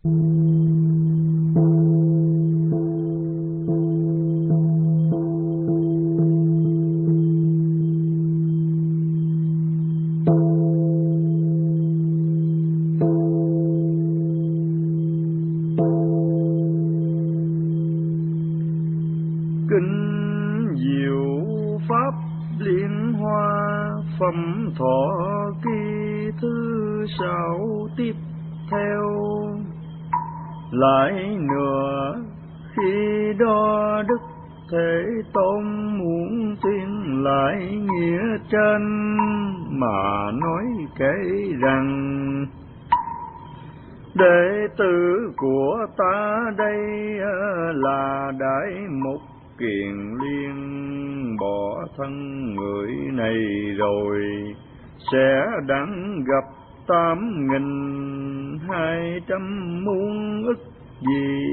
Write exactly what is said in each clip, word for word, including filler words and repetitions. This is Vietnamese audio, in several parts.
Kinh diệu pháp liên hoa, phẩm thọ kỳ thứ sáu tiếp theo. Lại nữa khi đó Đức Thế Tôn muốn tuyên lại nghĩa trên, mà nói kể rằng: đệ tử của ta đây là Đại Mục Kiền Liên, bỏ thân người này rồi sẽ đặng gặp tám nghìn hai trăm muôn ức gì.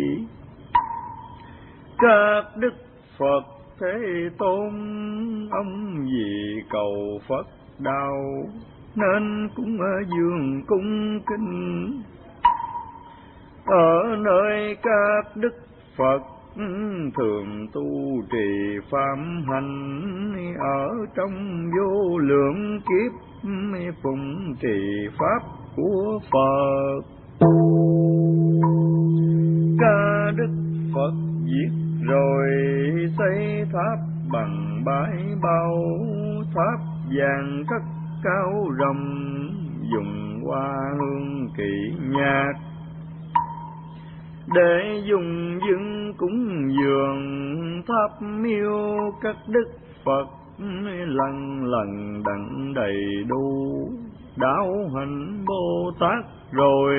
Các đức Phật Thế Tôn ông vì cầu Phật đạo, nên cũng ở giường cung kính. Ở nơi các đức Phật thường tu trì phạm hành, ở trong vô lượng kiếp phụng trì pháp của Phật. Các đức Phật giết rồi xây tháp bằng bãi bao, tháp vàng rất cao rộng, dùng hoa hương kỵ nhạc, để dùng dưng cúng dường tháp miêu các đức Phật, lần lần đặng đầy đủ đạo hạnh Bồ Tát rồi.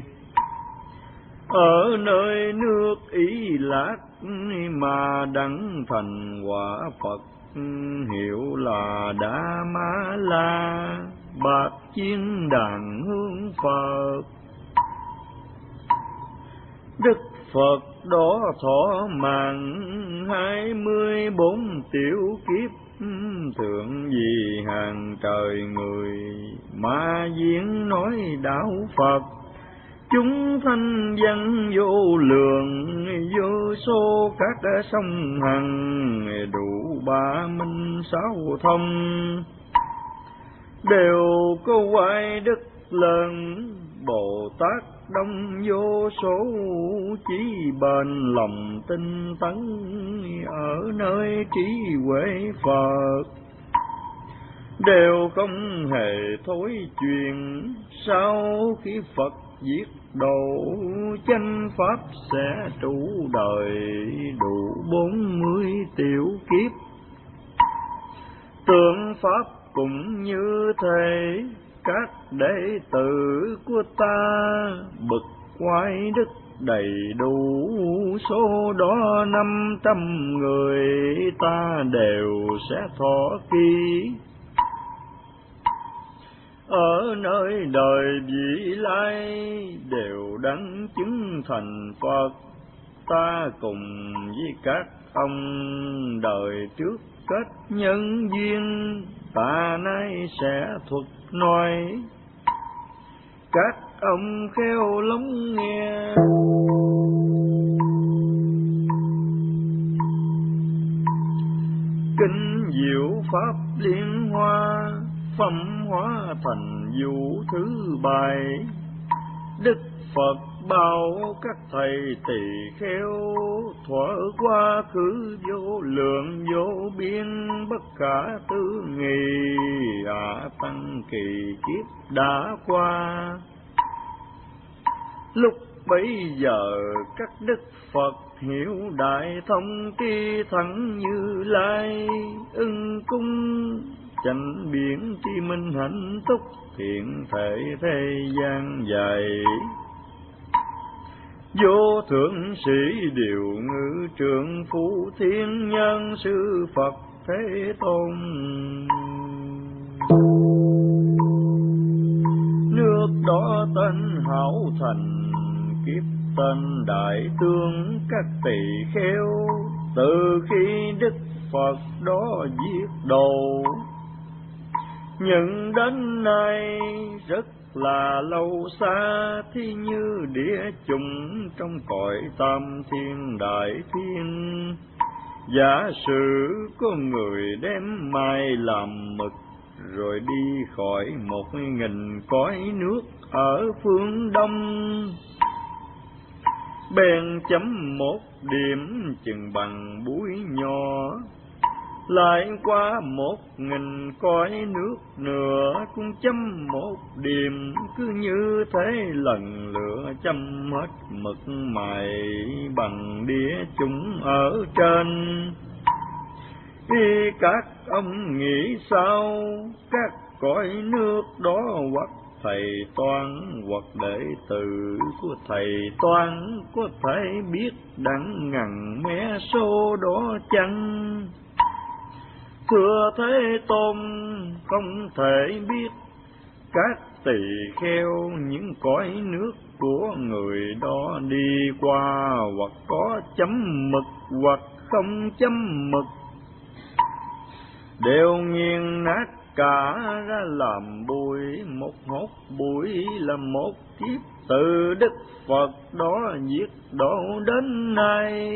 Ở nơi nước Ý Lạc mà đặng thành quả Phật, hiệu là Đa Ma La, bạc chiên đàn hương Phật. Đức Phật đó thọ mạng hai mươi bốn tiểu kiếp, thượng vì hàng trời người mà diễn nói đạo Phật. Chúng thanh văn vô lượng, vô số các sông hằng, đủ ba minh sáu thông, đều có hoài đức lớn. Bồ Tát đông vô số, chỉ bền lòng tinh tấn, ở nơi trí huệ Phật, đều không hề thối truyền. Sau khi Phật diệt độ, chánh pháp sẽ trụ đời đủ bốn mươi tiểu kiếp. Tượng pháp cũng như thế, các đệ tử của ta bậc oai đức đầy đủ, số đó năm trăm người ta đều sẽ thọ ký. Ở nơi đời vị lai đều đấng chứng thành Phật, ta cùng với các ông đời trước kết nhân duyên, ta nay sẽ thuật nói, các ông khéo lắng nghe. Kinh diệu pháp liên hoa, phẩm hóa thành vũ thứ bài. Đức Phật bảo các thầy tỳ kheo, thuở quá khứ vô lượng vô biên, bất khả tư nghị. À tăng kỳ kiếp đã qua, lúc bấy giờ các đức Phật hiểu đại thông tri thắng Như Lai, ưng cung chánh biển chi minh hạnh túc, thiện thể thế gian dài. Vô thượng sĩ điều ngự trượng phu thiên nhân sư Phật Thế Tôn. Nước đó tên Hảo Thành, kiếp tên Đại Tương các tỳ kheo, từ khi Đức Phật đó giết đồ, nhưng đến nay rất là lâu xa, thi như địa chủng trong cõi tam thiên đại thiên. Giả sử có người đem mai làm mực, rồi đi khỏi một nghìn cõi nước ở phương đông, bèn chấm một điểm chừng bằng búi nhỏ, lại qua một nghìn cõi nước nữa cũng chấm một điểm. Cứ như thế lần lượt chấm hết mực mài bằng đĩa chúng ở trên. Khi các ông nghĩ sao, các cõi nước đó hoặc thầy toán hoặc đệ tử của thầy toán có thể biết đặng ngần mé số đó chăng? Thưa Thế Tôn, không thể biết. Các tỳ kheo những cõi nước của người đó đi qua, hoặc có chấm mực hoặc không chấm mực, đều nghiền nát cả ra làm bụi. Một hột bụi là một kiếp từ Đức Phật đó diệt độ đến nay.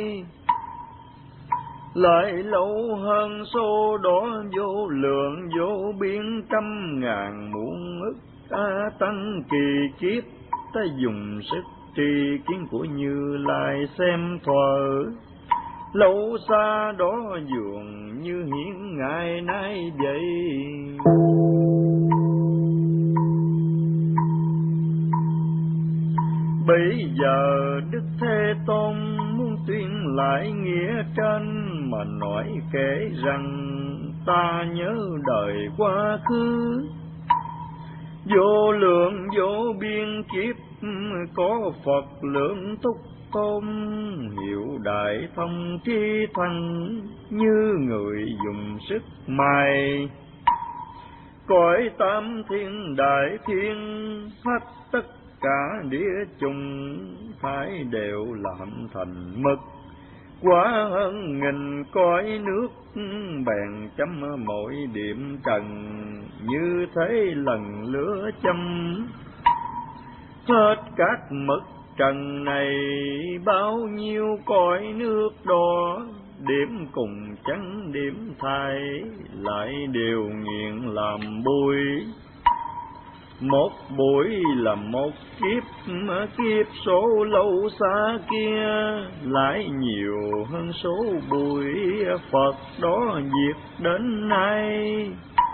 Lại lâu hơn số đó vô lượng vô biên trăm ngàn muôn ức ta tăng kỳ kiếp, ta dùng sức tri kiến của Như Lai xem thuở. Lâu xa đó dường như hiện ngày nay vậy. Bây giờ Đức Thế Tôn muốn tuyên lại nghĩa trên, mà nói kể rằng ta nhớ đời quá khứ. Vô lượng vô biên kiếp có Phật lượng túc tôn, hiệu đại thông tri thành như người dùng sức mài. Cõi tam thiên đại thiên hết tất cả địa chủng phải đều làm thành mực. Quá hơn nghìn cõi nước bèn chấm mỗi điểm trần, như thế lần lửa chấm hết các mực trần này. Bao nhiêu cõi nước đó điểm cùng chẳng điểm thay, lại đều nghiền làm bụi. Một buổi là một kiếp, kiếp số lâu xa kia lại nhiều hơn số buổi Phật đó diệt đến nay.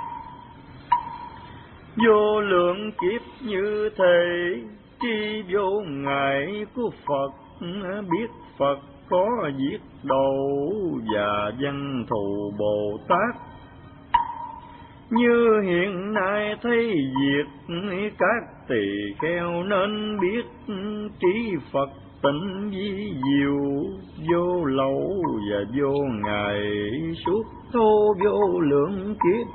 Vô lượng kiếp như thế, tri vô ngại của Phật, biết Phật có giết độ và văn thù Bồ Tát. Như hiện nay thấy diệt các tỳ kheo nên biết, trí Phật tịnh vi diệu vô lậu và vô ngại, suốt thô vô lượng kiếp.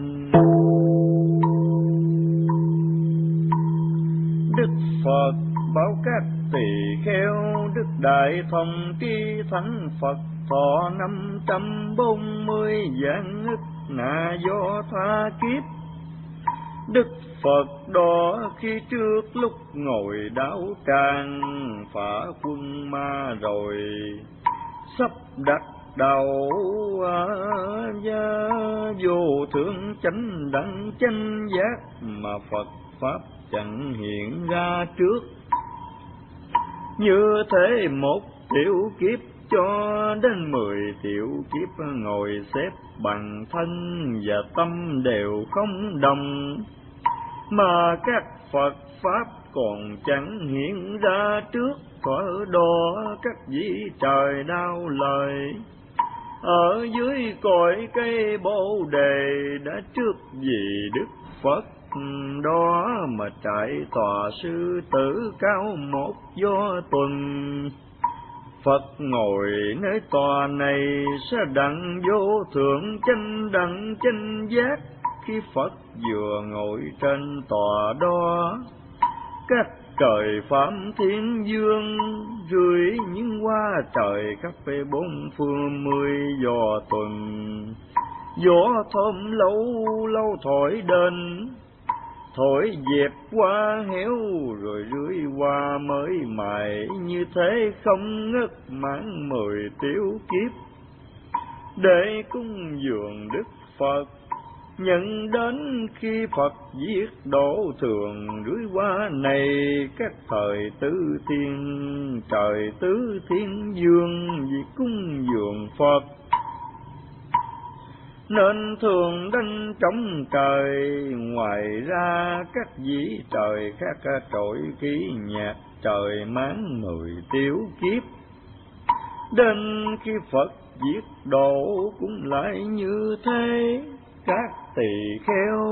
Đức Phật bảo các tỳ kheo, Đức Đại Thông Tri Thánh Phật thọ năm trăm bốn mươi vạn ức nà do tha kiếp. Đức Phật đó khi trước lúc ngồi đáo tràng, phá quân ma rồi sắp đặt đầu gia vô thượng chánh đẳng chánh giác, mà Phật pháp chẳng hiện ra trước. Như thế một tiểu kiếp cho đến mười tiểu kiếp, ngồi xếp bằng thân và tâm đều không đồng, mà các Phật pháp còn chẳng hiện ra trước. Thuở đó các vị trời đau lời, ở dưới cội cây Bồ Đề đã trước vì Đức Phật đó mà trải tòa sư tử cao một gió tuần. Phật ngồi nơi tòa này sẽ đặng vô thượng chánh đẳng chánh giác. Khi Phật vừa ngồi trên tòa đó, các trời phạm thiên dương rưỡi những hoa trời khắp bốn phương mười giò tuần. Gió thơm lâu lâu thổi đến, thổi dẹp hoa héo rồi rưới hoa mới mài, như thế không ngất mãn mười tiểu kiếp. Để cúng dường Đức Phật nhận đến khi Phật giết đổ thường, rưới hoa này các thời tứ thiên, trời tứ thiên dương vì cúng dường Phật. Nên thường đánh trống trời, ngoài ra các vị trời khác trội khí nhạc, trời mãn mười tiểu kiếp. Đến khi Phật giết độ cũng lại như thế, các tỳ kheo.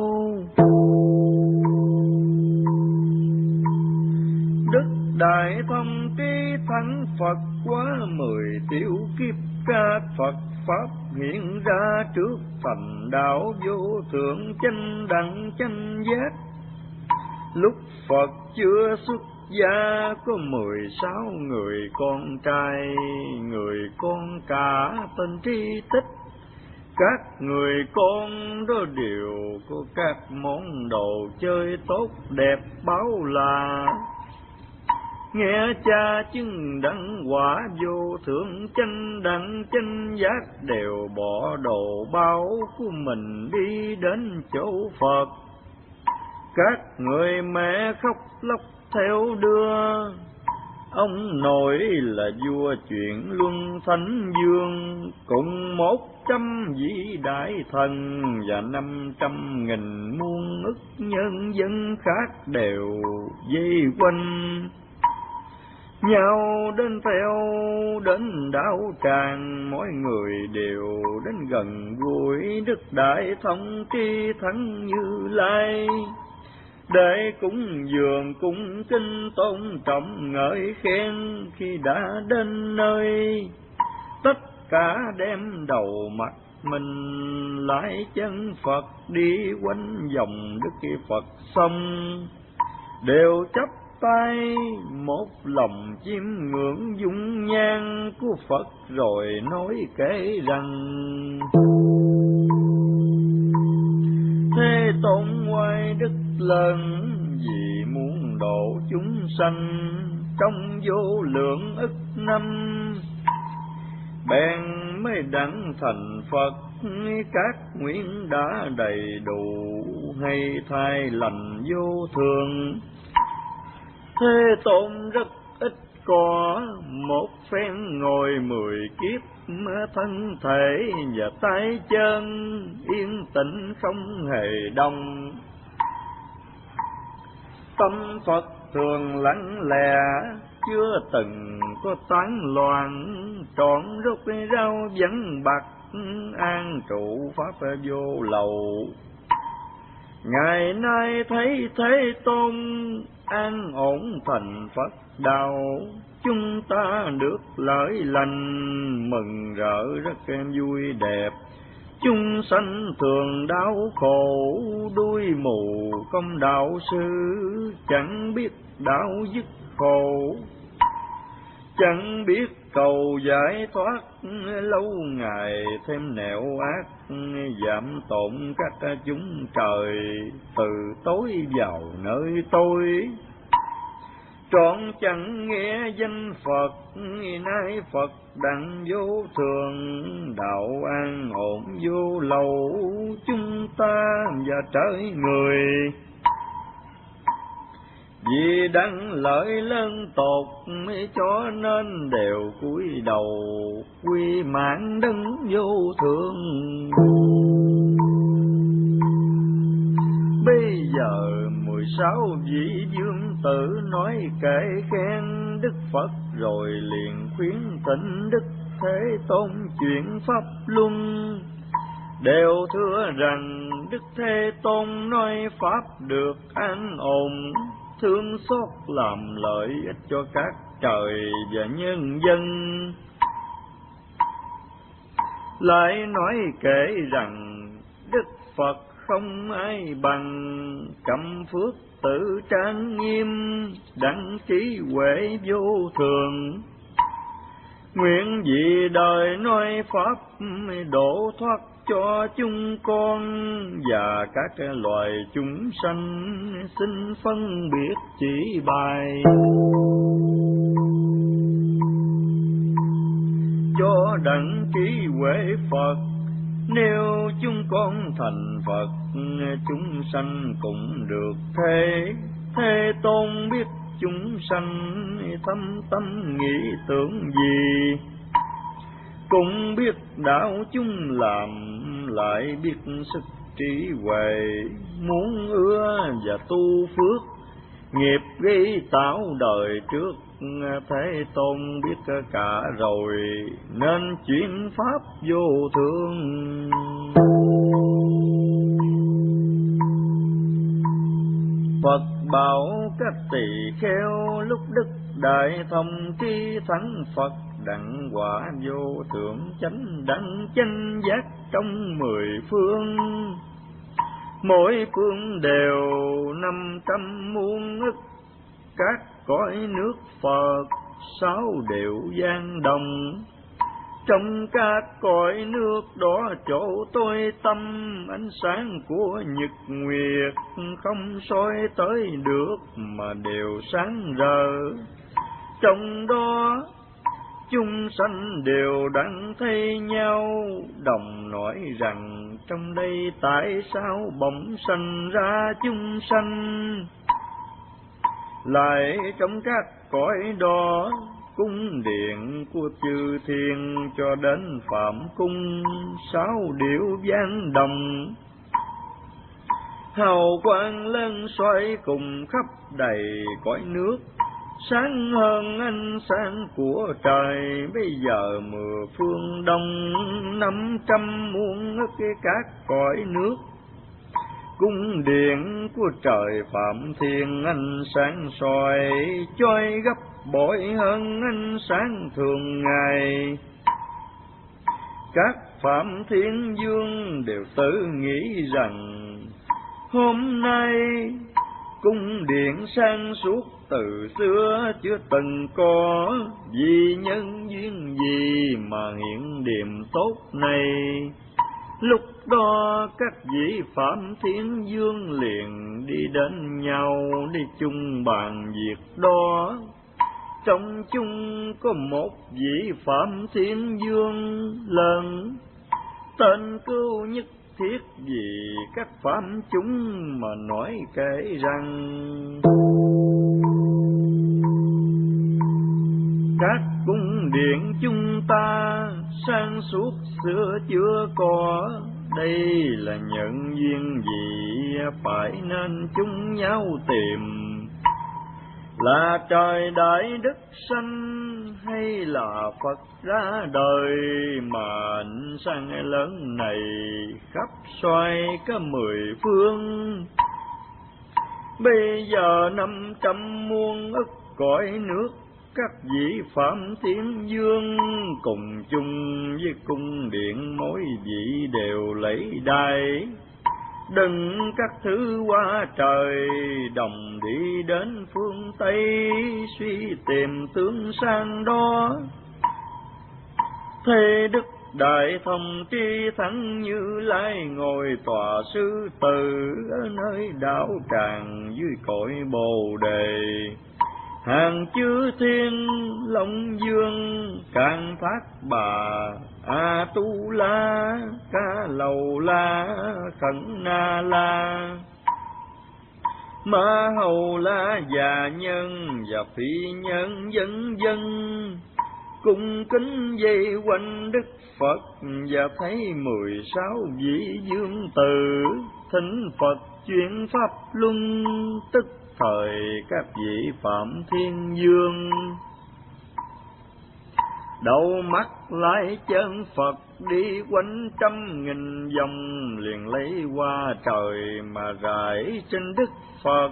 Đức Đại Thông Trí Thắng Phật quá mười tiểu kiếp, các Phật Pháp hiện ra trước thành đạo vô thượng chánh đẳng chánh giác. Lúc Phật chưa xuất gia có mười sáu người con trai, người con cả tên Tri Tích. Các người con đó đều có các món đồ chơi tốt đẹp báo là. Nghe cha chứng đẳng quả vô thượng chánh đẳng chánh giác, đều bỏ đồ báo của mình đi đến chỗ Phật. Các người mẹ khóc lóc theo đưa, ông nội là vua chuyện luân thánh dương, cùng một trăm vị đại thần và năm trăm nghìn muôn ức nhân dân khác đều vây quanh nhau đến theo đến đạo tràng. Mỗi người đều đến gần gũi Đức Đại Thông Tri Thắng Như Lai, để cúng dường cung kính tôn trọng ngợi khen. Khi đã đến nơi, tất cả đem đầu mặt mình lại chân Phật, đi quanh vòng Đức Phật xong đều chắp tay một lòng chiêm ngưỡng dung nhan của Phật, rồi nói kể rằng: Thế Tôn oai đức lớn, vì muốn độ chúng sanh trong vô lượng ức năm, bèn mới đặng thành Phật. Các nguyện đã đầy đủ, hay thay lành vô thường. Thế Tôn rất ít có một phen ngồi mười kiếp, thân thể và tay chân yên tĩnh không hề động. Tâm Phật thường lặng lẽ, chưa từng có tán loạn, trọn rút rau vắng bạc, an trụ pháp vô lậu. Ngày nay thấy Thế Tôn an ổn thành Phật đạo, chúng ta được lợi lành, mừng rỡ rất vui đẹp. Chúng sanh thường đau khổ, đuôi mù công đạo sư, chẳng biết đạo dứt khổ, chẳng biết cầu giải thoát. Lâu ngày thêm nẻo ác, giảm tổn các chúng trời, từ tối vào nơi tôi. Trọn chẳng nghe danh Phật, nay Phật đặng vô thường, đạo an ổn vô lậu, chúng ta và trời người. Vì đặng lợi lớn tột, cho nên đều cúi đầu, quy mãn đấng vô thượng. Bây giờ mười sáu vị vương tử nói kể khen Đức Phật, rồi liền khuyến thỉnh Đức Thế Tôn chuyển pháp luân. Đều thưa rằng Đức Thế Tôn nói pháp được an ổn, thương xót làm lợi ích cho các trời và nhân dân. Lại nói kể rằng Đức Phật không ai bằng, cẩm phước tự trang nghiêm, đặng trí huệ vô thường. Nguyện vì đời nói pháp, độ thoát cho chúng con và các loài chúng sanh xin phân biệt chỉ bài, cho đặng trí huệ Phật. Nếu chúng con thành Phật, chúng sanh cũng được thế. Thế Tôn biết chúng sanh thâm tâm nghĩ tưởng gì, cũng biết đạo chúng làm, lại biết sức trí huệ. Muốn ưa và tu phước, nghiệp gây tạo đời trước, Thế Tôn biết cả rồi, nên chuyển pháp vô thường. Phật bảo các tỳ kheo, lúc Đức Đại Thông tri thắng Phật, đặng quả vô thượng chánh đẳng chánh giác trong mười phương. Mỗi phương đều năm trăm muôn ức các cõi nước Phật, sáu đều gian đồng. Trong các cõi nước đó chỗ tôi tâm, ánh sáng của nhật nguyệt không soi tới được, mà đều sáng rỡ. Trong đó chúng sanh đều đặng thấy nhau, đồng nói rằng trong đây tại sao bỗng sanh ra chúng sanh. Lại trong các cõi đó, cung điện của chư thiên cho đến phạm cung, sáu điệu vang đồng. Hào quang lên xoay cùng khắp đầy cõi nước, sáng hơn ánh sáng của trời. Bây giờ mười phương đông, năm trăm muôn ức các cõi nước, cung điện của trời phạm thiên ánh sáng soi, choi gấp bội hơn ánh sáng thường ngày. Các phạm thiên vương đều tự nghĩ rằng hôm nay cung điện sang suốt từ xưa chưa từng có, vì nhân duyên gì mà hiện điểm tốt này. Lúc đó các vị phạm thiên vương liền đi đến nhau, đi chung bàn việc đó. Trong chung có một vị phạm thiên vương lớn, tên Cưu Nhất Thiết, vì các phạm chúng mà nói kể rằng các cung điện chúng ta sang suốt xưa chưa có, đây là nhân duyên gì phải nên chung nhau tìm. Là trời đại đức sanh hay là Phật ra đời, mà ánh sáng lớn này khắp xoay cả mười phương. Bây giờ năm trăm muôn ức cõi nước, các vị phạm thiên vương cùng chung với cung điện, mỗi vị đều lấy đai. Đừng các thứ qua trời, đồng đi đến phương Tây, suy tìm tướng sang đó. Thế Đức Đại Thông tri thắng Như Lai ngồi tòa sư tử, ở nơi đạo tràng dưới cội Bồ Đề. Hàng chư thiên Long Dương càng thác bà, A Tu La Ca Lầu La Khẩn Na La, Ma Hầu La Già Nhân và Phi Nhân vân vân, cung kính dây quanh Đức Phật. Và thấy mười sáu vị dương tử thỉnh Phật chuyển pháp luân, tức thời các vị phạm thiên vương đầu mắt lại chân Phật, đi quanh trăm nghìn vòng, liền lấy qua trời mà rải trên Đức Phật.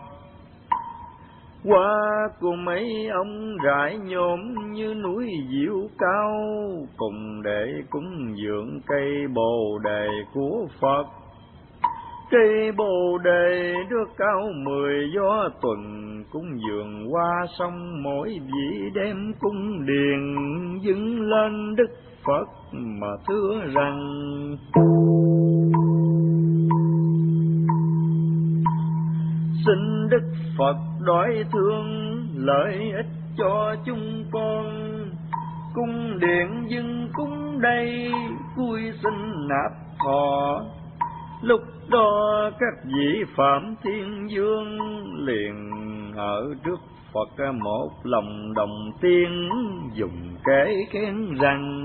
Hoa của mấy ông rải nhôm như núi diệu cao, cùng để cúng dường cây Bồ Đề của Phật. Cây bồ đề đưa cao mười gió tuần, cúng dường qua sông mỗi vị đem cung điền, dâng lên Đức Phật mà thưa rằng: xin Đức Phật đối thương lợi ích cho chúng con, cung điện dâng cúng đây vui xin nạp thọ. Lúc đó các vị Phạm Thiên Vương liền ở trước Phật một lòng đồng tiếng, dùng kế khen rằng: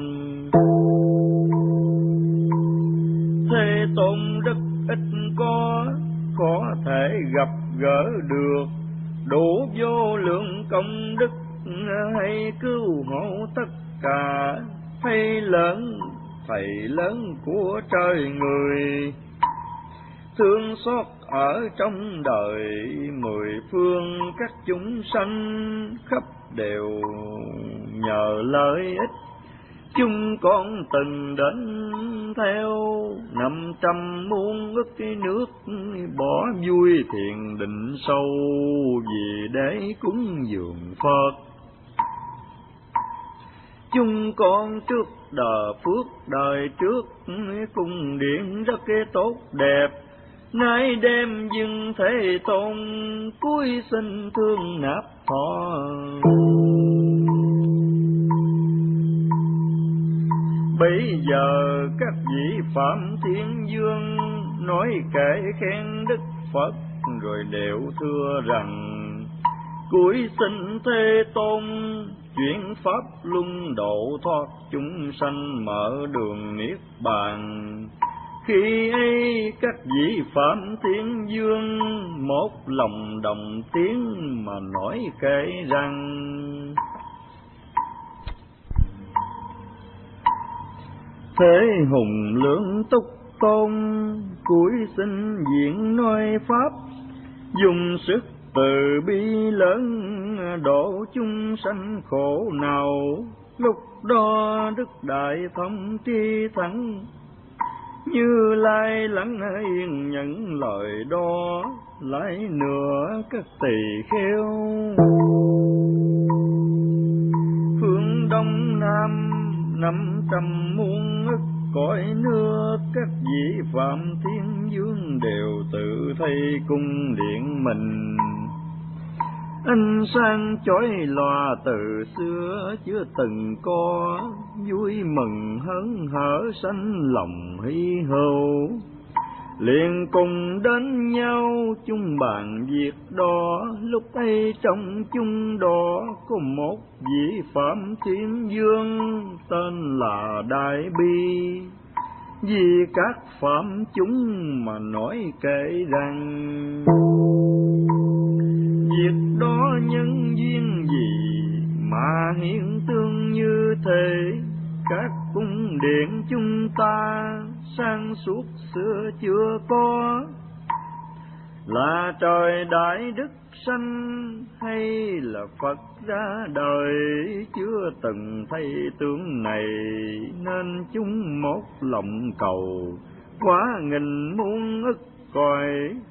Thế Tôn rất ít có có thể gặp gỡ được, đủ vô lượng công đức hay cứu hộ tất cả, hay lớn thầy lớn của trời người, thương xót ở trong đời mười phương các chúng sanh, khắp đều nhờ lợi ích. Chúng con từng đến theo năm trăm muôn ức cái nước, bỏ vui thiền định sâu vì để cúng dường Phật. Chúng con trước đời phước đời trước, cung điện rất tốt đẹp, nay đem dâng Thế Tôn cuối xin thương nạp thọ. Bây giờ các vị Phạm Thiên Vương nói kể khen Đức Phật, rồi đều thưa rằng: cuối xin Thế Tôn chuyển pháp luân độ thoát chúng sanh, mở đường niết bàn. Khi ấy các vị Phạm Thiên Vương một lòng đồng tiếng mà nói kể rằng: Thế hùng lưỡng túc tôn cuối sinh diện nói pháp, dùng sức từ bi lớn độ chúng sanh khổ nào. Lúc đó Đức Đại Thông Tri Thắng Như Lai lắng yên nhận lời đó, lại nữa các tỳ kheo phương đông nam năm trăm muôn ức cõi nước, các vị Phạm Thiên Vương đều tự thay cung điện mình. Ánh sáng chói lòa từ xưa chưa từng có, vui mừng hớn hở sanh lòng hy hữu. Liền cùng đến nhau chung bàn việc đó, lúc ấy trong chung đó có một vị Phạm Thiên Vương tên là Đại Bi. Vì các phạm chúng mà nói kể rằng: việc đó nhân duyên gì mà hiện tương như thế, các cung điện chúng ta sang suốt xưa chưa có. Là trời đại đức sanh hay là Phật ra đời, chưa từng thấy tướng này, nên chúng một lòng cầu quá nghìn muôn ức cõi.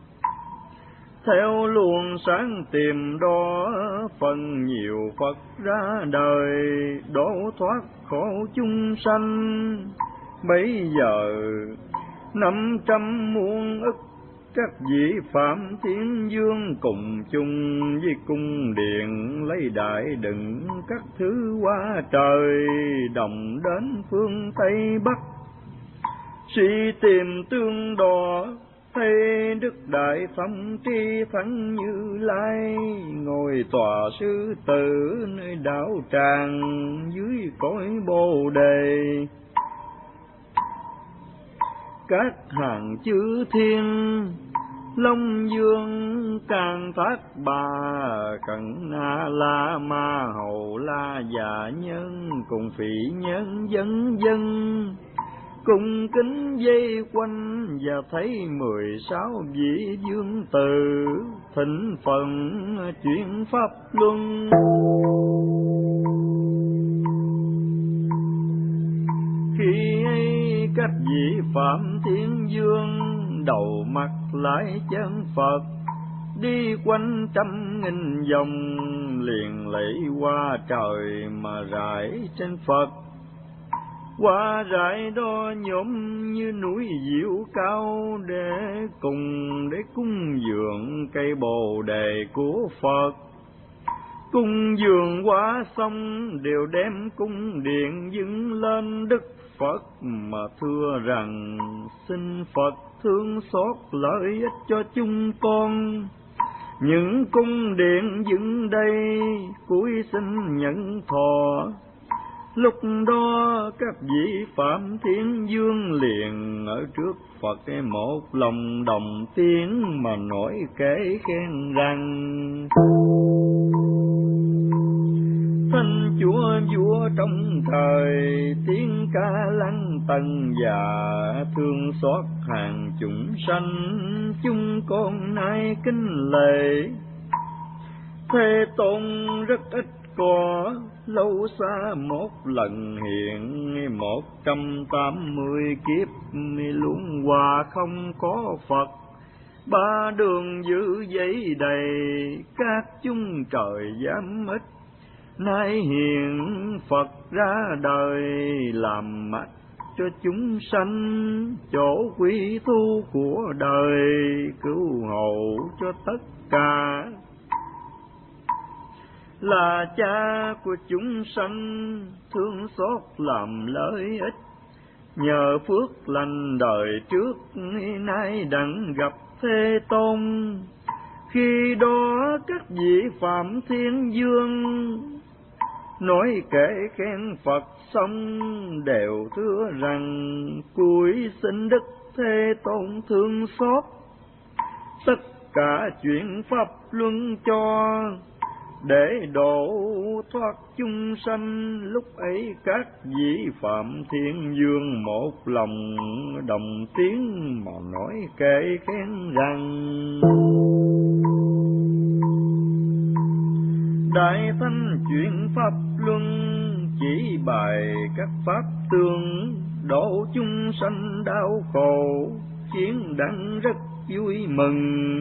Theo luồng sáng tìm đó, phần nhiều Phật ra đời, độ thoát khổ chúng sanh. Bấy giờ năm trăm muôn ức các vị Phạm Thiên Vương cùng chung với cung điện, lấy đại đựng các thứ qua trời, đồng đến phương Tây Bắc. Suy tìm tương đo, thấy Đức Đại Thông Tri Thắng Như Lai ngồi tòa sư tử nơi đảo tràng dưới cõi Bồ Đề. Các hàng chư thiên Long Dương Can Thác Bà Cận Na La Ma Hầu La Già Nhân cùng phỉ nhân dân dân cùng kính dây quanh, và thấy mười sáu vị dương tử thịnh phần chuyển pháp luân. Khi ấy các vị Phạm Thiên Vương đầu mặt lại chân Phật, đi quanh trăm nghìn vòng liền lạy qua trời mà rải trên Phật. Qua rải đó nhóm như núi diệu cao, để cùng để cúng dường cây bồ đề của Phật. Cung dường qua xong đều đem cung điện dâng lên Đức Phật, mà thưa rằng xin Phật thương xót lợi ích cho chúng con. Những cung điện dựng đây cuối xin nhận thọ. Lúc đó các vị Phạm Thiên Dương liền ở trước Phật một lòng đồng tiếng mà nói kể khen rằng: Thanh Chúa vua trong thời, tiếng ca lăng tần già, thương xót hàng chúng sanh, chúng con nay kính lễ. Thế Tôn rất ít có, lâu xa một lần hiện, một trăm tám mươi kiếp luân hòa không có Phật. Ba đường giữ giấy đầy, các chúng trời dám ít. Nay hiện Phật ra đời, làm mắt cho chúng sanh, chỗ quy thu của đời, cứu hộ cho tất cả. Là cha của chúng sanh, thương xót làm lợi ích, nhờ phước lành đời trước, nay đặng gặp Thế Tôn. Khi đó các vị Phạm Thiên Dương nói kể khen Phật xong, đều thưa rằng cúi xin Đức Thế Tôn thương xót, tất cả chuyện pháp luân cho, để độ thoát chúng sanh. Lúc ấy các vị Phạm Thiên Dương một lòng đồng tiếng mà nói kể khen rằng: Đại Thanh chuyện pháp luân, chỉ bài các pháp tương, độ chúng sanh đau khổ, khiến đặng rất vui mừng.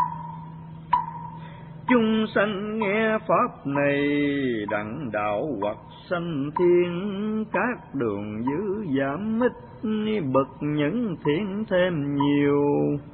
Chúng sanh nghe pháp này, đặng đạo hoặc sanh thiên, các đường dữ giảm ít, bậc những thiện thêm nhiều.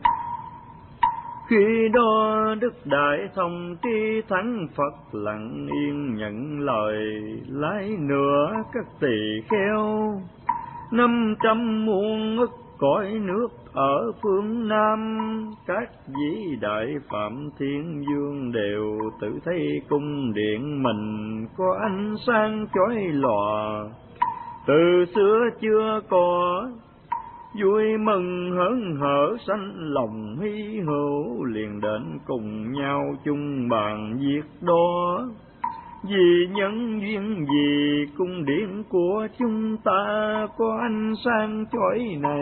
Khi đó Đức Đại Thông Tri Thắng Phật lặng yên nhận lời, lái nữa các tỳ kheo năm trăm muôn ức cõi nước ở phương Nam. Các vị Đại Phạm Thiên Dương đều tự thấy cung điện mình có ánh sáng chói lòa, từ xưa chưa có. Vui mừng hớn hở sanh lòng hy hữu, liền đến cùng nhau chung bàn việc đó. Vì nhân duyên gì cung điện của chúng ta có ánh sáng chói này.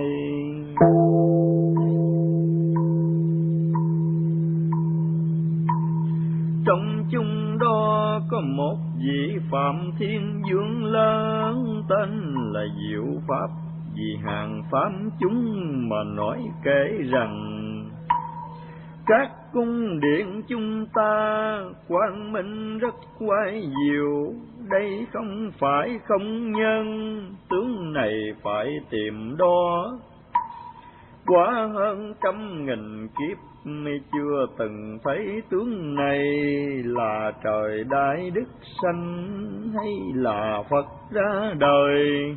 Trong chung đó có một vị Phạm Thiên Dương lớn, tên là Diệu Pháp. Vì hàng phạm chúng mà nói kể rằng: Các cung điện chúng ta quang minh rất quái diệu, đây không phải không nhân, tướng này phải tìm đó. Quá hơn trăm nghìn kiếp chưa từng thấy tướng này, là trời đại đức sanh hay là Phật ra đời.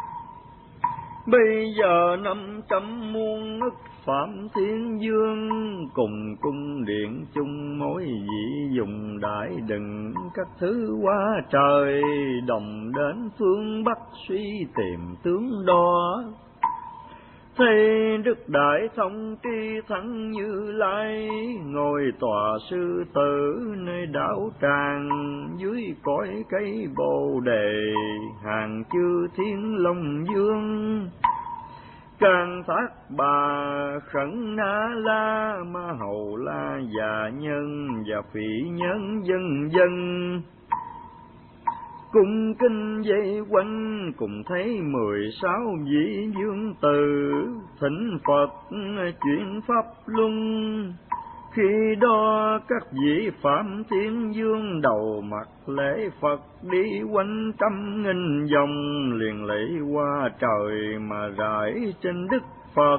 Bây giờ năm trăm muôn ức Phạm Thiên Dương, cùng cung điện chung mỗi vị dùng đại đừng các thứ quá trời, đồng đến phương Bắc suy tìm tướng đó. Thấy Đức Đại Thông Tri Thắng Như Lai ngồi tòa sư tử nơi đảo Tràng, dưới cõi cây bồ đề hàng chư thiên long dương. Càng Thác Bà Khẩn Na La Ma Hầu La Già Nhân và Phỉ Nhân dân dân, cung kinh dây quanh, cùng thấy mười sáu vị vương tử, thỉnh Phật chuyển pháp luân. Khi đó các vị Phạm Thiên Vương đầu mặt lễ Phật, đi quanh trăm nghìn vòng, liền lễ qua trời mà rải trên Đức Phật.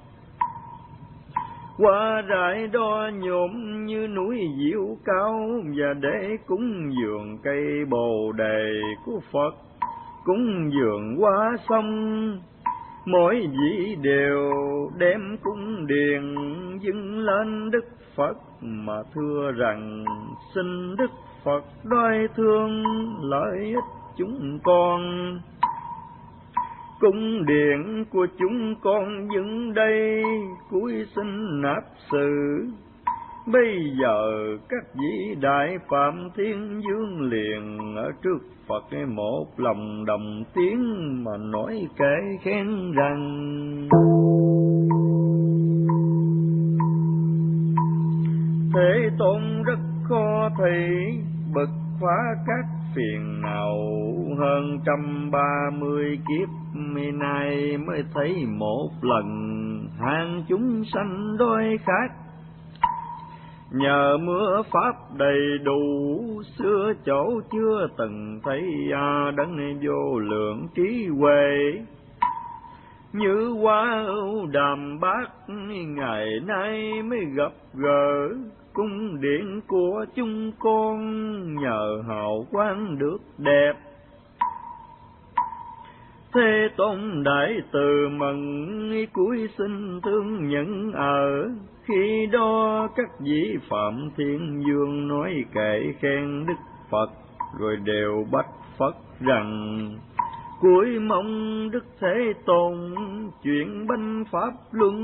Qua rải đó nhộm như núi diệu cao, và để cúng dường cây bồ đề của Phật, cúng dường qua sông. Mỗi vị đều đem cung điền dâng lên Đức Phật, mà thưa rằng xin Đức Phật đoái thương lợi ích chúng con. Cung điện của chúng con dựng đây, cúi xin nạp sự. Bây giờ các vị đại Phạm Thiên Vương liền ở trước Phật một lòng đồng tiếng mà nói kể khen rằng: Thế Tôn rất khó thấy, bực phá các phiền nào, hơn trăm ba mươi kiếp nay mới thấy một lần, hàng chúng sanh đói khát. Nhờ mưa pháp đầy đủ, xưa chỗ chưa từng thấy à, đấng vô lượng trí huệ. Như hoa ưu đàm bát, ngày nay mới gặp gỡ, cung điện của chúng con nhờ hào quang được đẹp. Thế Tôn đại từ mừng, cúi xin thương nhận ở. Khi đó các vị Phạm Thiên Vương nói kệ khen Đức Phật, rồi đều bạch Phật rằng: Cuối mong Đức Thế Tôn chuyển binh pháp luân,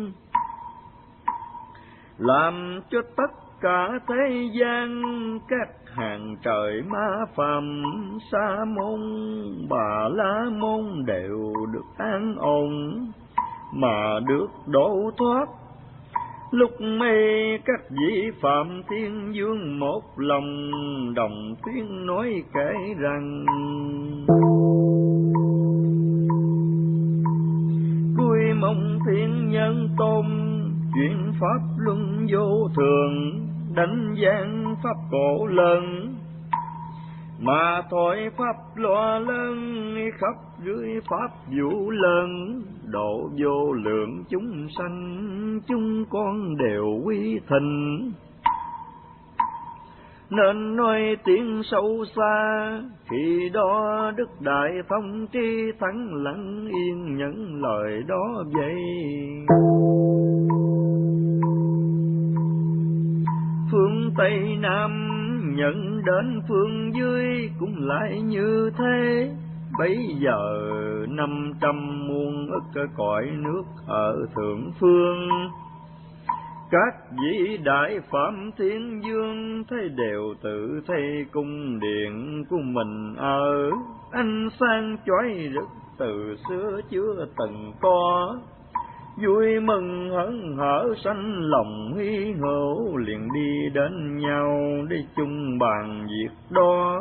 làm cho tất cả thế gian các hàng trời ma phàm, sa môn bà la môn đều được an ổn mà được độ thoát. Lúc mê các vị Phạm Thiên Vương một lòng đồng tiếng nói kể rằng: Cuối mong thiên nhân tôn chuyển pháp luân vô thường, đánh gian pháp cổ lớn, mà thôi pháp loa lớn khắp dưới pháp vũ lớn. Độ vô lượng chúng sanh chúng con đều quy thịnh, nên nói tiếng sâu xa. Khi đó Đức Đại Thông Tri Thắng lặng yên nhận lời đó vậy. Phương Tây Nam nhận đến phương dưới cũng lại như thế. Bấy giờ năm trăm muôn ức cõi nước ở thượng phương, các vị đại Phạm Thiên Vương thấy đều tự thấy cung điện của mình ở, ánh sáng chói rực từ xưa chưa từng có. Vui mừng hớn hở sanh lòng hy hữu, liền đi đến nhau để chung bàn việc đó.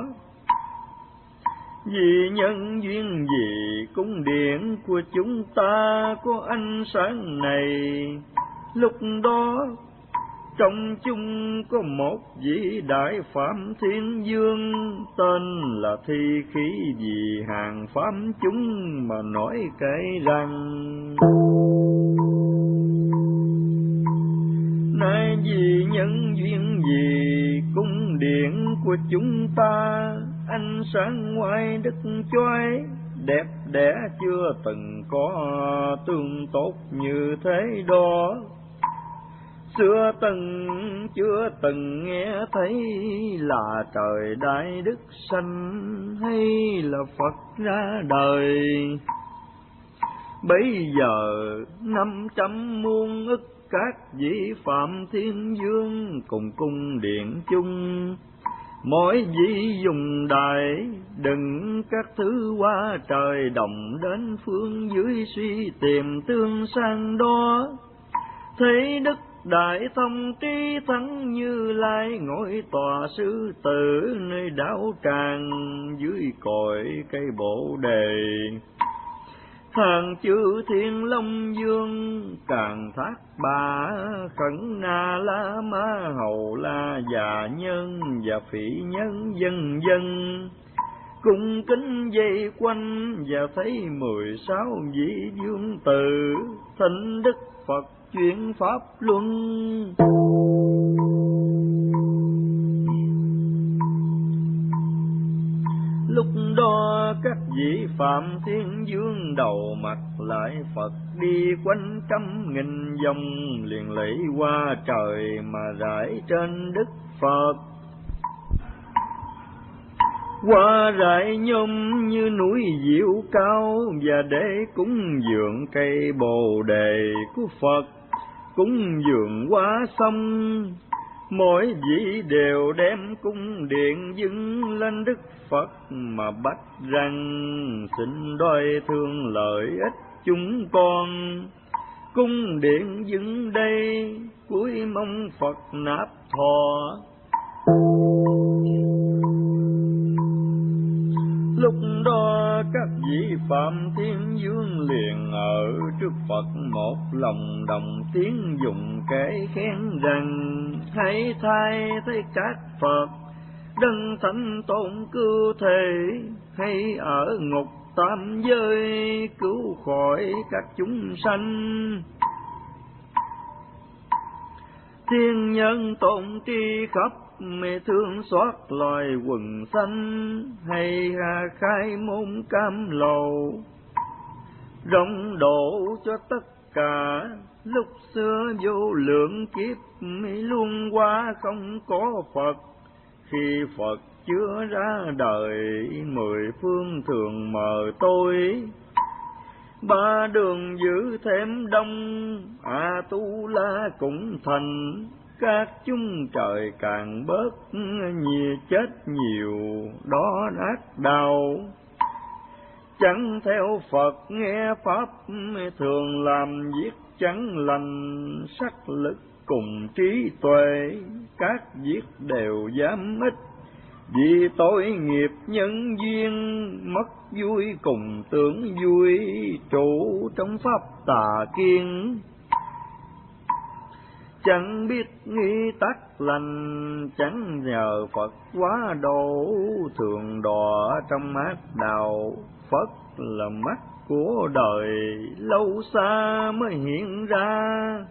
Vì nhân duyên gì cung điện của chúng ta có ánh sáng này, lúc đó trong chung có một vị đại Phạm Thiên Vương, tên là Thi Khí, vì hàng phạm chúng mà nói kể rằng: Nay vì nhân duyên gì cung điện của chúng ta, ánh sáng ngoại đức chói, đẹp đẽ chưa từng có tương tốt như thế đó. Xưa từng chưa từng nghe thấy là trời đại đức sanh, hay là Phật ra đời. Bây giờ năm trăm muôn ức các vị Phạm Thiên Vương cùng cung điện chung, mỗi vị dùng đài đừng các thứ qua trời, đồng đến phương dưới suy tìm tương sang đó. Thấy Đức Đại thông trí thắng Như Lai ngồi tòa sư tử, nơi đảo tràng dưới cội cây bồ đề. Hàng chư Thiên Long Dương càng thác bà, khẩn Na La Ma Hầu La già nhân và phỉ nhân dân dân. Cung kính dây quanh và thấy mười sáu vị vương tử, thỉnh Đức Phật chuyển pháp luân. Lúc đó các vị Phạm Thiên Vương đầu mặt lại Phật, đi quanh trăm nghìn vòng liền lễ qua trời mà rải trên Đức Phật. Qua rải nhôm như núi diệu cao, và để cúng dường cây bồ đề của Phật, cúng dường qua sông. Mỗi vị đều đem cung điện dâng lên Đức Phật, mà bạch rằng xin đôi thương lợi ích chúng con. Cung điện dâng đây cuối mong Phật nạp thọ. Lúc đó các vị Phạm Thiên Vương liền ở trước Phật một lòng đồng tiếng dùng kể khen rằng: hãy thay thấy các Phật đấng thánh tôn cư thể, hay ở ngục tam giới cứu khỏi các chúng sanh. Thiên nhân tôn tri khắp mê thương xót loài quần sanh, hay khai môn cam lồ rộng độ cho tất cả. Lúc xưa vô lượng kiếp luôn qua không có Phật, khi Phật chưa ra đời mười phương thường mờ tối. Ba đường giữ thêm đông, A Tu La cũng thành, các chúng trời càng bớt nhiều chết nhiều đó ác đau. Chẳng theo Phật nghe pháp thường làm việc chẳng lành, sắc lực cùng trí tuệ các việc đều dám ích. Vì tội nghiệp nhân duyên mất vui cùng tưởng vui, trụ trong pháp tà kiên. Chẳng biết nghi tắc lành, chẳng nhờ Phật quá độ, thường đọa trong ác đạo. Phật là mắt của đời, lâu xa mới hiện ra.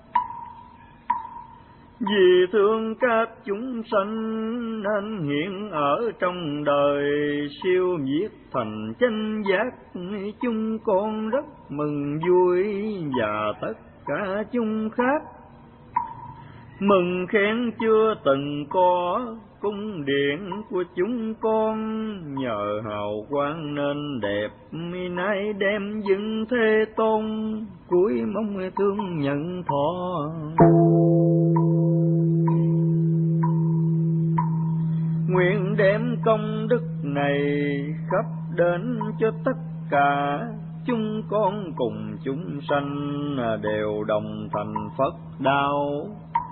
Vì thương các chúng sanh nên hiện ở trong đời, siêu diệt thành chánh giác. Chúng con rất mừng vui và tất cả chúng khác mừng khen chưa từng có. Cung điện của chúng con nhờ hào quang nên đẹp, nay đem dâng Thế Tôn cuối mong thương nhận thọ. Nguyện đem công đức này khắp đến cho tất cả chúng con cùng chúng sanh đều đồng thành Phật đạo.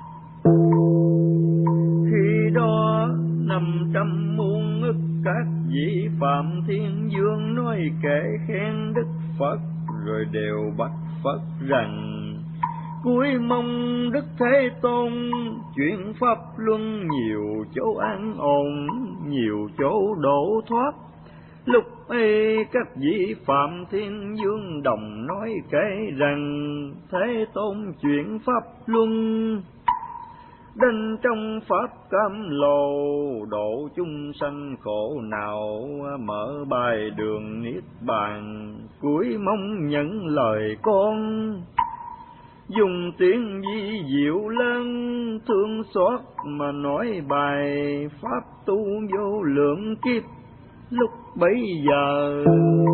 Khi đó năm trăm muôn ức các vị Phạm Thiên Vương nói kể khen Đức Phật, rồi đều bạch Phật rằng: cuối mong Đức Thế Tôn chuyển pháp luân, nhiều chỗ an ổn, nhiều chỗ độ thoát. Lúc ấy các vị Phạm Thiên Vương đồng nói kể rằng: Thế Tôn chuyển pháp luân, đến trong pháp cam lồ, độ chúng sanh khổ nào, mở bài đường niết bàn. Cuối mong nhận lời con, dùng tiếng vi diệu lớn, thương xót mà nói bài pháp tu vô lượng kiếp. Lúc bấy giờ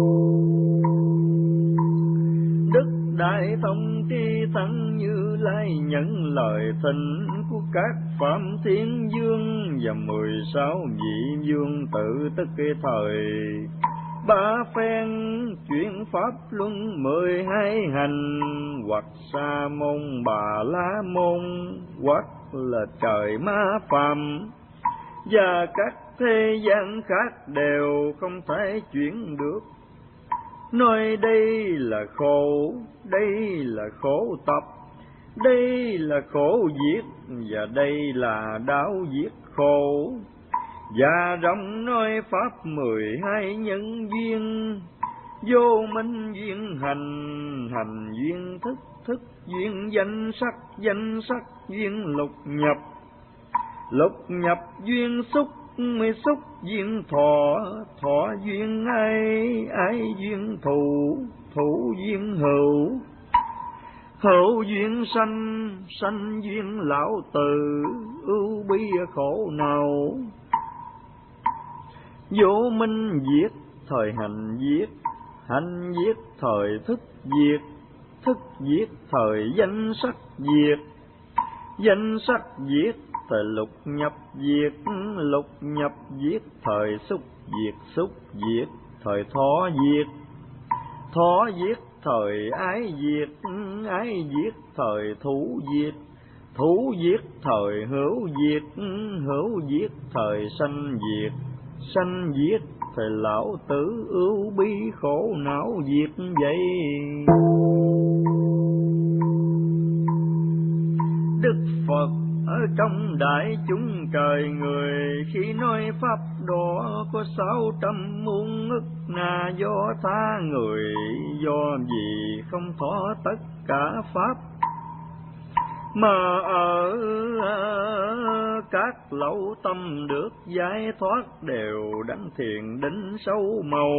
Đức Đại Thông Tri Thắng Như Lai nhận lời thỉnh của các Phạm Thiên Vương và mười sáu vị vương tử, tức cái thời ba phen chuyển pháp luân mười hai hành, hoặc sa môn bà la môn, hoặc là trời ma phàm, và các thế gian khác đều không thể chuyển được. Nói đây là khổ, đây là khổ tập, đây là khổ diệt, và đây là đạo diệt khổ. Và rộng nói pháp mười hai nhân duyên, vô minh duyên hành, hành duyên thức, thức duyên danh sắc, danh sắc duyên lục nhập, lục nhập duyên xúc, mới xúc duyên thọ, thọ duyên ái, ái duyên thù, thù duyên hữu, hữu duyên sanh, sanh duyên lão tử, ưu bi khổ nào. Vô minh diệt, thời hành diệt, hành diệt thời thức diệt, thức diệt thời danh sắc diệt, danh sắc diệt thời lục nhập diệt, lục nhập diệt thời xúc diệt, xúc diệt thời thọ diệt, thọ diệt thời ái diệt, ái diệt thời thủ diệt, thủ diệt thời hữu diệt, hữu diệt thời sanh diệt, sanh diệt thời lão tử, ưu bi khổ não diệt vậy. Đức Phật ở trong đại chúng trời người, khi nói pháp đó có sáu trăm muôn ức na do tha người, do gì không thọ tất cả pháp, mà ở các lậu tâm được giải thoát, đều đảnh thiền định sâu màu.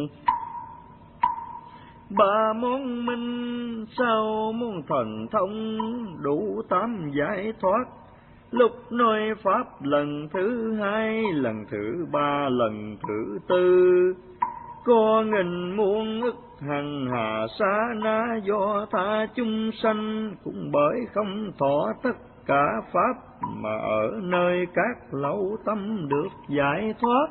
Ba món minh sao môn thần thông, đủ tám giải thoát. Lúc nói pháp lần thứ hai, lần thứ ba, lần thứ tư, có nghìn muôn ức hằng hà sa na do tha chúng sanh, cũng bởi không thọ tất cả pháp, mà ở nơi các lậu tâm được giải thoát.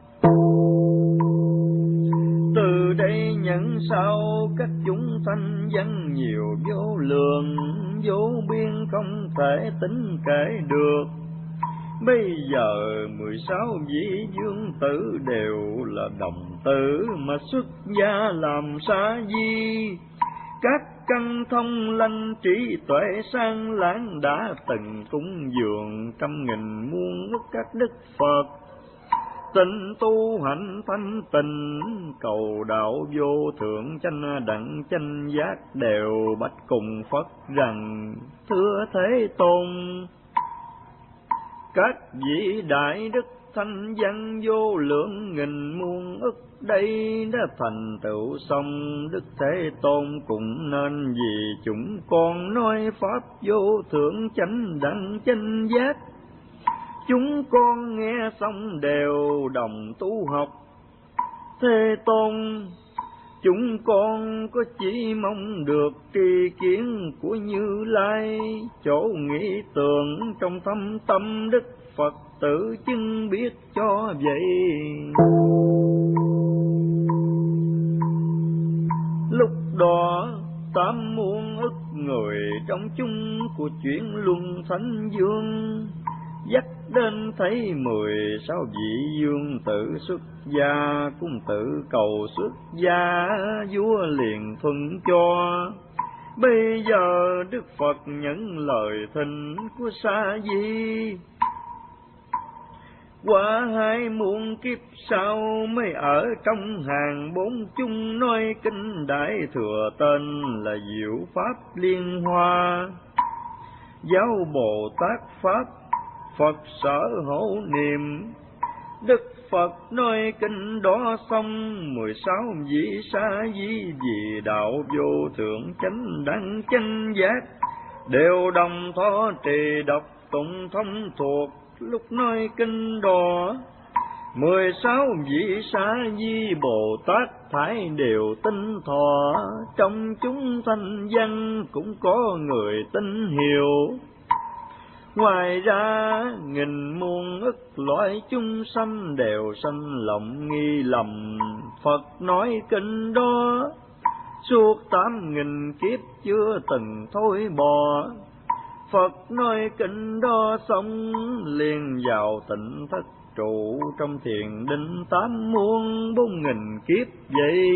Từ đây nhận sau các chúng sanh dân nhiều vô lượng, vô biên không thể tính kể được. Bây giờ mười sáu vị dương tử đều là đồng tử, mà xuất gia làm sa di. Các căn thông lanh trí tuệ sang lãng, đã từng cúng dường trăm nghìn muôn ức các đức Phật. Tịnh tu hạnh thanh tịnh, cầu đạo vô thượng chánh đẳng chánh giác, đều bạch cùng Phật rằng: thưa Thế Tôn, các vị đại đức thanh văn vô lượng nghìn muôn ức đây đã thành tựu xong, Đức Thế Tôn cũng nên vì chúng con nói pháp vô thượng chánh đẳng chánh giác. Chúng con nghe xong đều đồng tu học. Thế Tôn, chúng con có chỉ mong được tri kiến của Như Lai, chỗ nghĩ tưởng trong thâm tâm Đức Phật tự chứng biết cho vậy. Lúc đó tám muôn ức người trong chúng của chuyển luân thánh vương, dắt đến thấy mười sáu vị dương tử xuất gia, cũng tự cầu xuất gia, vua liền thuận cho. Bây giờ Đức Phật nhận lời thỉnh của Sa Di, qua hai muôn kiếp sau mới ở trong hàng bốn chung, nói kinh Đại Thừa tên là Diệu Pháp Liên Hoa. Giáo Bồ Tát Pháp, Phật sở hộ niệm. Đức Phật nói kinh đó xong, mười sáu vị Sa Di vì đạo vô thượng chánh đẳng chánh giác, đều đồng thọ trì đọc tụng thông thuộc. Lúc nói kinh đó, mười sáu vị Sa Di Bồ Tát thải đều tinh thọ, trong chúng thanh văn cũng có người tin hiểu. Ngoài ra nghìn muôn ức loại chúng sanh đều sanh lòng nghi lầm. Phật nói kinh đó suốt tám nghìn kiếp chưa từng thôi bỏ. Phật nói kinh đó xong liền vào tịnh thất trụ trong thiền định tám muôn bốn nghìn kiếp vậy.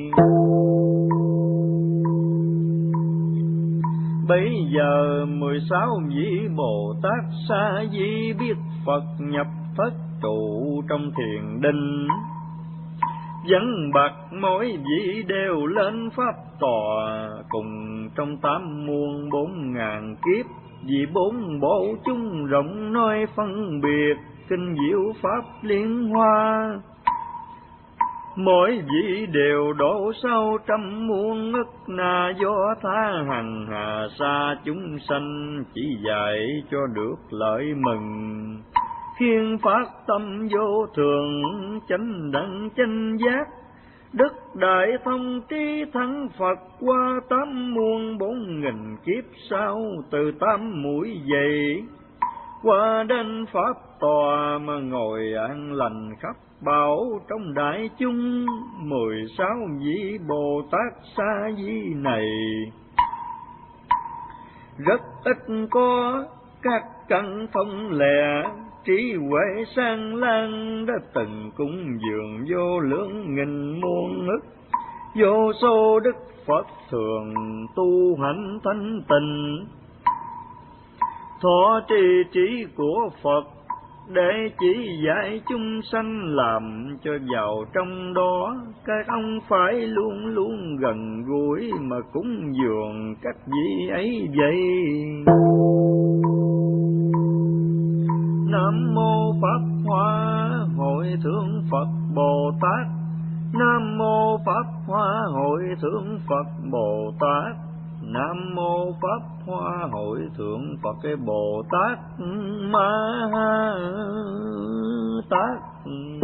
Bây giờ mười sáu vị Bồ Tát Sa Di biết Phật nhập thất trụ trong thiền định, vẫn bạc mỗi vị đều lên pháp tòa, cùng trong tám muôn bốn ngàn kiếp vì bốn bộ chúng rộng nói phân biệt kinh diệu pháp liên hoa. Mỗi vị đều độ sau trăm muôn ức na do tha hằng hà sa chúng sanh, chỉ dạy cho được lợi mừng. Khiên phát tâm vô thường chánh đẳng chánh giác, đức đại thông trí thắng Phật qua tám muôn bốn nghìn kiếp sau. Từ tám mũi dậy qua đến pháp tòa mà ngồi an lành khắp bảo trong đại chúng. Mười sáu vị Bồ Tát Sa Di này rất ít có các căn thông lệ, trí huệ sang lan đã từng cúng dường vô lượng nghìn muôn ức vô số đức Phật thường tu hạnh thanh tịnh. Thọ trì trí của Phật để chỉ dạy chúng sanh làm cho vào trong đó. Các ông phải luôn luôn gần gũi mà cúng dường các vị ấy vậy. Nam mô Pháp Hoa Hội Thượng Phật Bồ Tát. Nam mô Pháp Hoa Hội Thượng Phật Bồ Tát. Nam mô Pháp Hoa Hội Thượng Phật cái Bồ Tát Ma Tát.